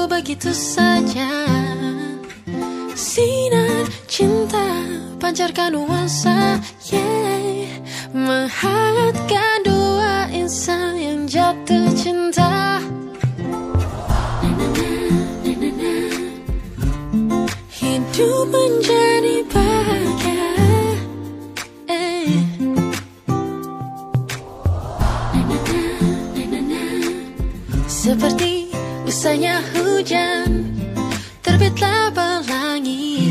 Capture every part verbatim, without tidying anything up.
timbul begitu saja. Sinar cinta pancarkan nuansa, yeah, menghangatkan dua insan yang jatuh cinta. Hidup menjadi bahagia, eh. Seperti usahanya hujan, terbitlah pelangi.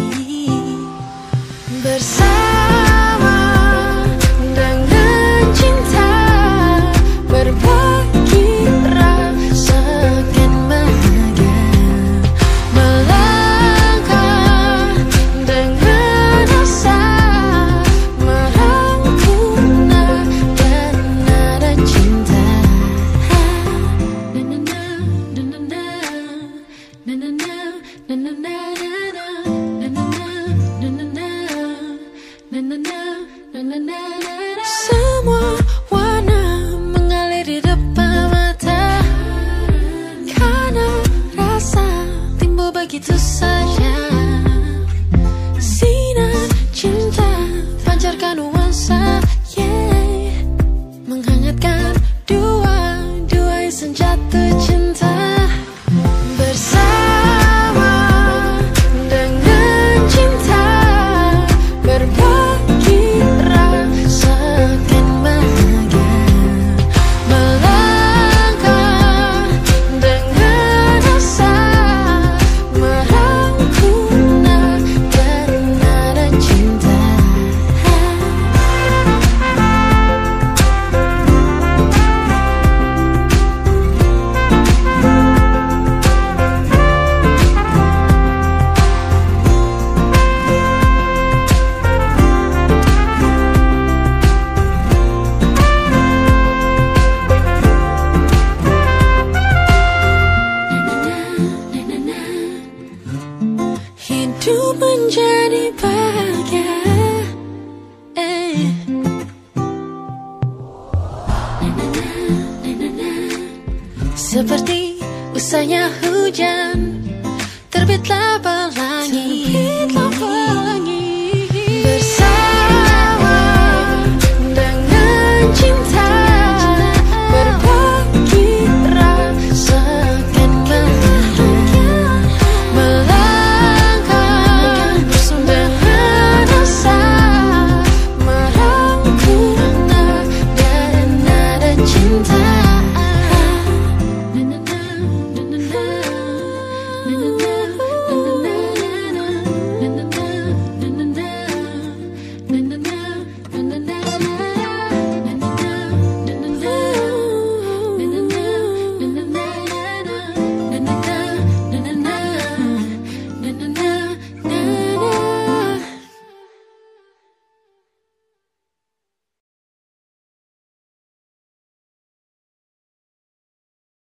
Bersama dengan cinta, berbagi rasakan bahagia. Melangkah dengan asa, merangkul dan nada cinta. Semua warna mengalir di depan mata, karena rasa timbul begitu saja. Sinar cinta pancarkan nuansa, yeah, menghangatkan dua dua insan jatuh cinta. Bersama dengan cinta, berbagi rasakan bahagia. Melangkah dengan asa, merangkul dan nada cinta. Hidup menjadi bahagia, eh. Seperti usahanya hujan, terbitlah pelangi.